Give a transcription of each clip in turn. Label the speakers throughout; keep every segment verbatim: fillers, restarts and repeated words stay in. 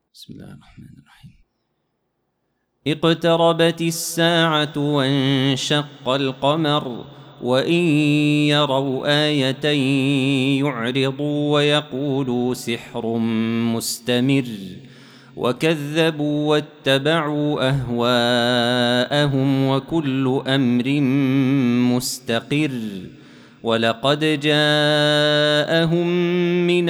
Speaker 1: بسم الله الرحمن الرحيم. اقتربت الساعة وانشق القمر وإن يروا آية يعرضوا ويقولوا سحر مستمر وكذبوا واتبعوا أهواءهم وكل أمر مستقر ولقد جاءهم من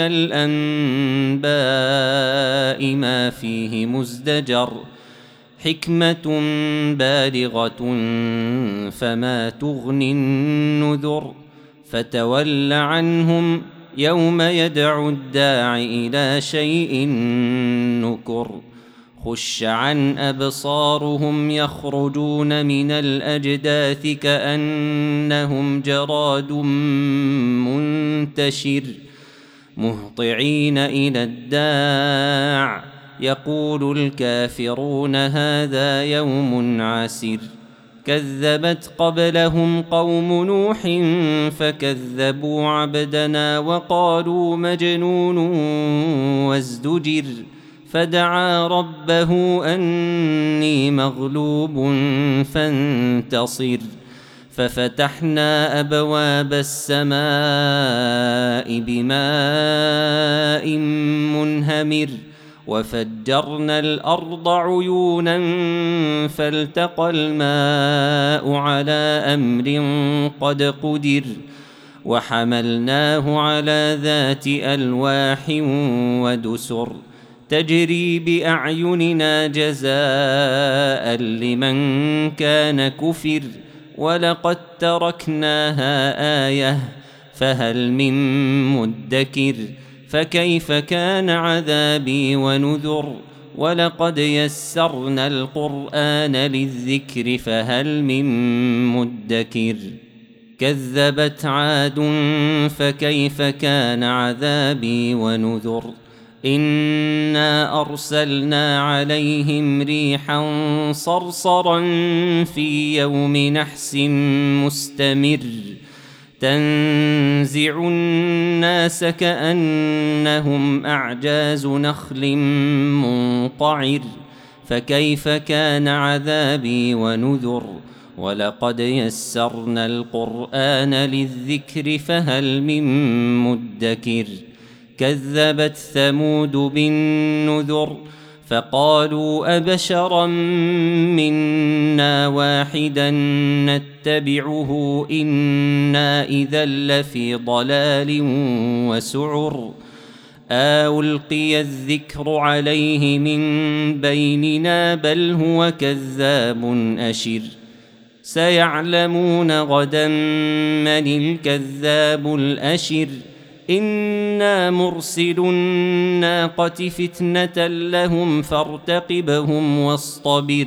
Speaker 1: الأنباء ما فيه مزدجر حكمة بالغة فما تغني النذر فتول عنهم يوم يدعو الداع إلى شيء نكر خش عن أبصارهم يخرجون من الأجداث كأنهم جراد منتشر مهطعين إلى الداع يقول الكافرون هذا يوم عسر كذبت قبلهم قوم نوح فكذبوا عبدنا وقالوا مجنون وازدجر فدعا ربه أني مغلوب فانتصر ففتحنا أبواب السماء بماء منهمر وفجرنا الأرض عيونا فالتقى الماء على أمر قد قدر وحملناه على ذات ألواح ودسر تجري بأعيننا جزاء لمن كان كفر ولقد تركناها آية فهل من مدكر فكيف كان عذابي ونذر ولقد يسرنا القرآن للذكر فهل من مدكر كذبت عاد فكيف كان عذابي ونذر إنا أرسلنا عليهم ريحا صرصرا في يوم نحس مستمر تنزع الناس كأنهم أعجاز نخل منقعر فكيف كان عذابي ونذر ولقد يسرنا القرآن للذكر فهل من مدكر كذبت ثمود بالنذر فقالوا أبشرا منا واحدا نتبعه إنا إذا لفي ضلال وسعر ألقي الذكر عليه من بيننا بل هو كذاب أشر سيعلمون غدا من الكذاب الأشر إنا مرسل الناقة فتنة لهم فارتقبهم واصطبر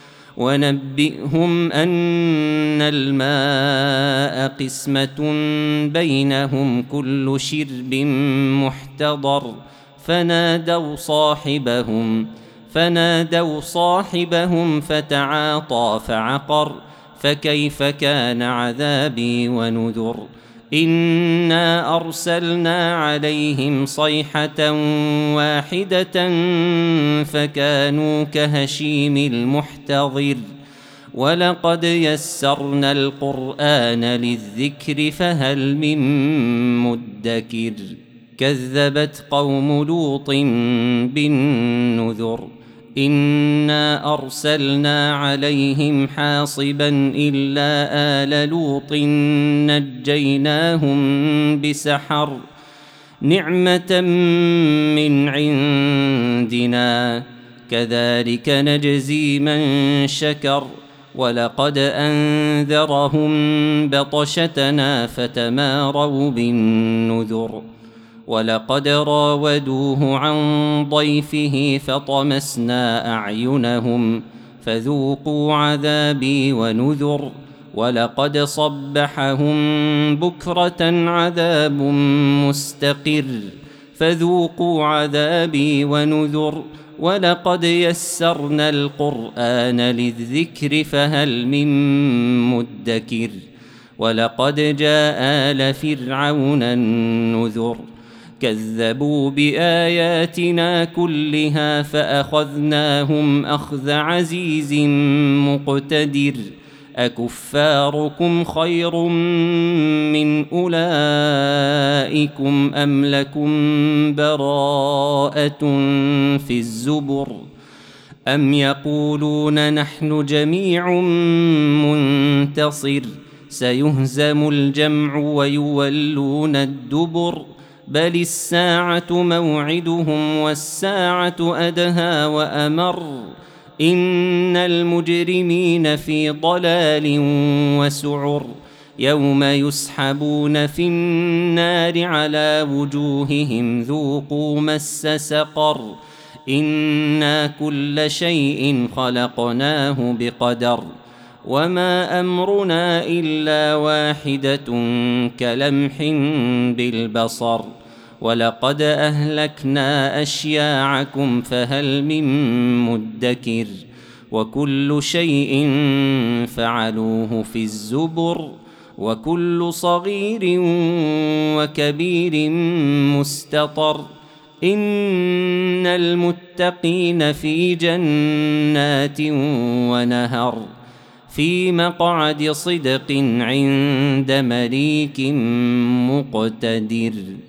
Speaker 1: ونبئهم أن الماء قسمة بينهم كل شرب محتضر فنادوا صاحبهم فنادوا صاحبهم فتعاطى فعقر فكيف كان عذابي ونذر إنا أرسلنا عليهم صيحة واحدة فكانوا كهشيم المحتضر ولقد يسرنا القرآن للذكر فهل من مدكر كذبت قوم لوط بالنذر إنا أرسلنا عليهم حاصبا إلا آل لوط نجيناهم بسحر نعمة من عندنا كذلك نجزي من شكر ولقد أنذرهم بطشتنا فتماروا بالنذر ولقد راودوه عن ضيفه فطمسنا أعينهم فذوقوا عذابي ونذر ولقد صبحهم بكرة عذاب مستقر فذوقوا عذابي ونذر ولقد يسرنا القرآن للذكر فهل من مدكر ولقد جاء آل فرعون النذر كذبوا بآياتنا كلها فأخذناهم أخذ عزيز مقتدر أكفاركم خير من أولئكم أم لكم براءة في الزبر أم يقولون نحن جميع منتصر سيهزم الجمع ويولون الدبر بل الساعة موعدهم والساعة أدهى وأمر إن المجرمين في ضلال وسعر يوم يسحبون في النار على وجوههم ذوقوا مس سقر إنا كل شيء خلقناه بقدر وما أمرنا إلا واحدة كلمح بالبصر ولقد أهلكنا أشياعكم فهل من مدكر وكل شيء فعلوه في الزبر وكل صغير وكبير مستطر إن المتقين في جنات ونهر في مقعد صدق عند مليك مقتدر.